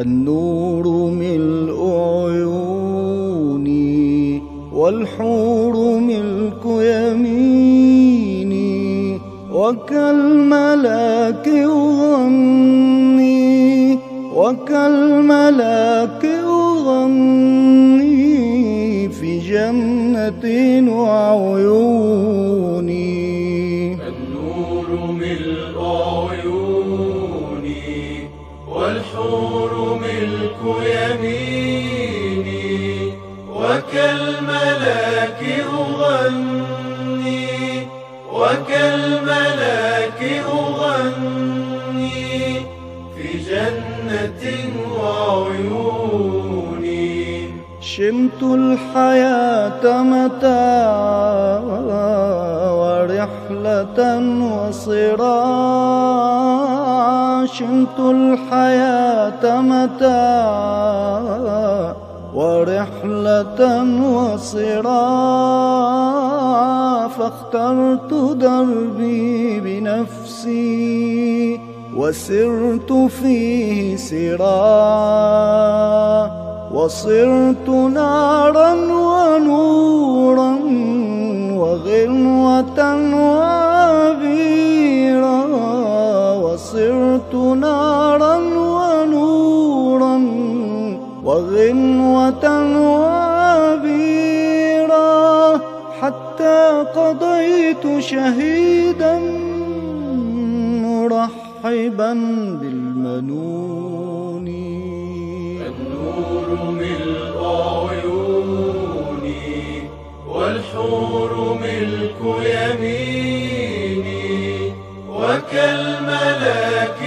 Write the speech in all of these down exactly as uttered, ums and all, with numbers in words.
النور ملء عيوني والحور ملك يميني، وكالملاك أغني وكالملاك أغني في جنة وعيوني. النور ملء عيوني والحور ملك يميني، وكالملاك أغني وكالملاك أغني في جنة وعيوني. شمت الحياة متاعا ورحلة وصراعا، شمت الحياة متاعا ورحلة وصراعا، فاخترت دربي بنفسي وسرت فيه سراعا، وصرت نارا ونورا وغنوة وعبيرا، وصرت نارا ونورا وغنوة وعبيرا، حتى قضيت شهيدا مرحبا بالمنون. النور ملء عيوني والحور ملك يميني، وكالملاك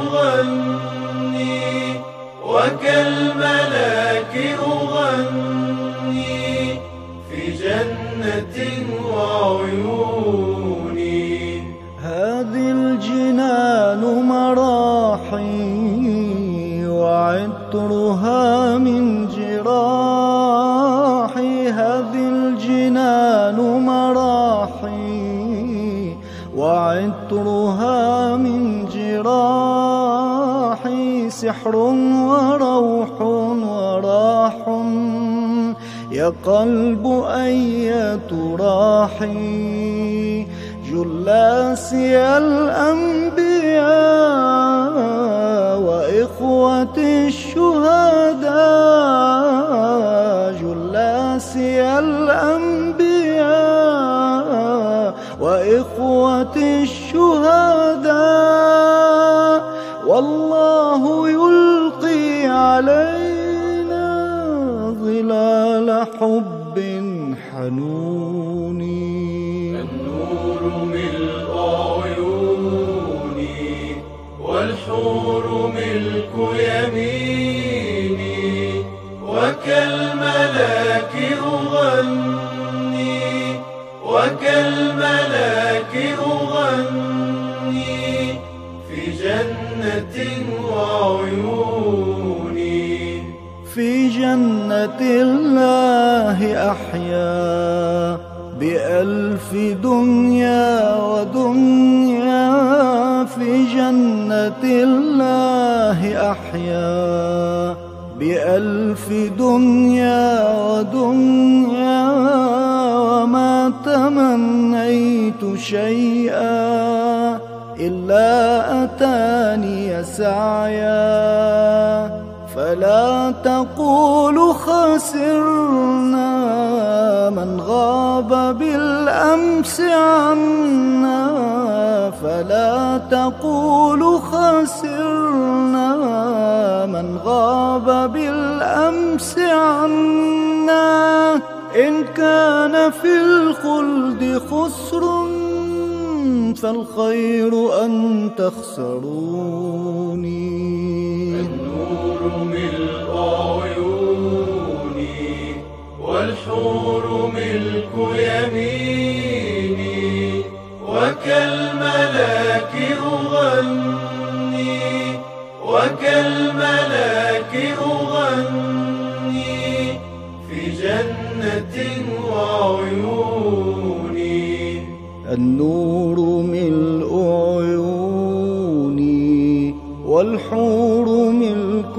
أغني وكالملاك أغني في جنة وعيوني. هذه الجنان مراحي وعطرها من جراحي، هذه الجنان مراحي وعطرها من جراحي، سحر وروح وراح يا قلب أية راحي، جلاسي الأنبياء وإخوة الشهداء، جلاسي الأنبياء وإخوة الشهداء، والله يلقي علينا ظلال حب حنون. النور ملء عيوني والحور ملك يميني، وكالملاك أغني وكالملاك أغني في جنة وعيوني. في جنة الله أحيا بألف دنيا ودنيا، في جنة الله أحيا بألف دنيا ودنيا، وما تمنيت شيئا إلا أتاني سعيا، فلا تقول خسرنا من غاب بالأمس عنا، فلا تقول خسرنا من غاب بالأمس عنا، إن كان في الخلد خسر فالخير أن تخسروني. النور ملء عيوني والحور ملك يميني، وكالملاك أغني وكالملاك أغني في جنة وعيوني. النور ملء عيوني والحور والحور ملك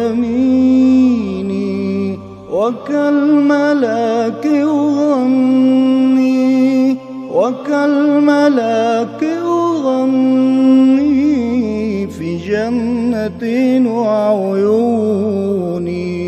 يميني، وكالملاك أغني وكالملاك أغني في جنة وعيوني.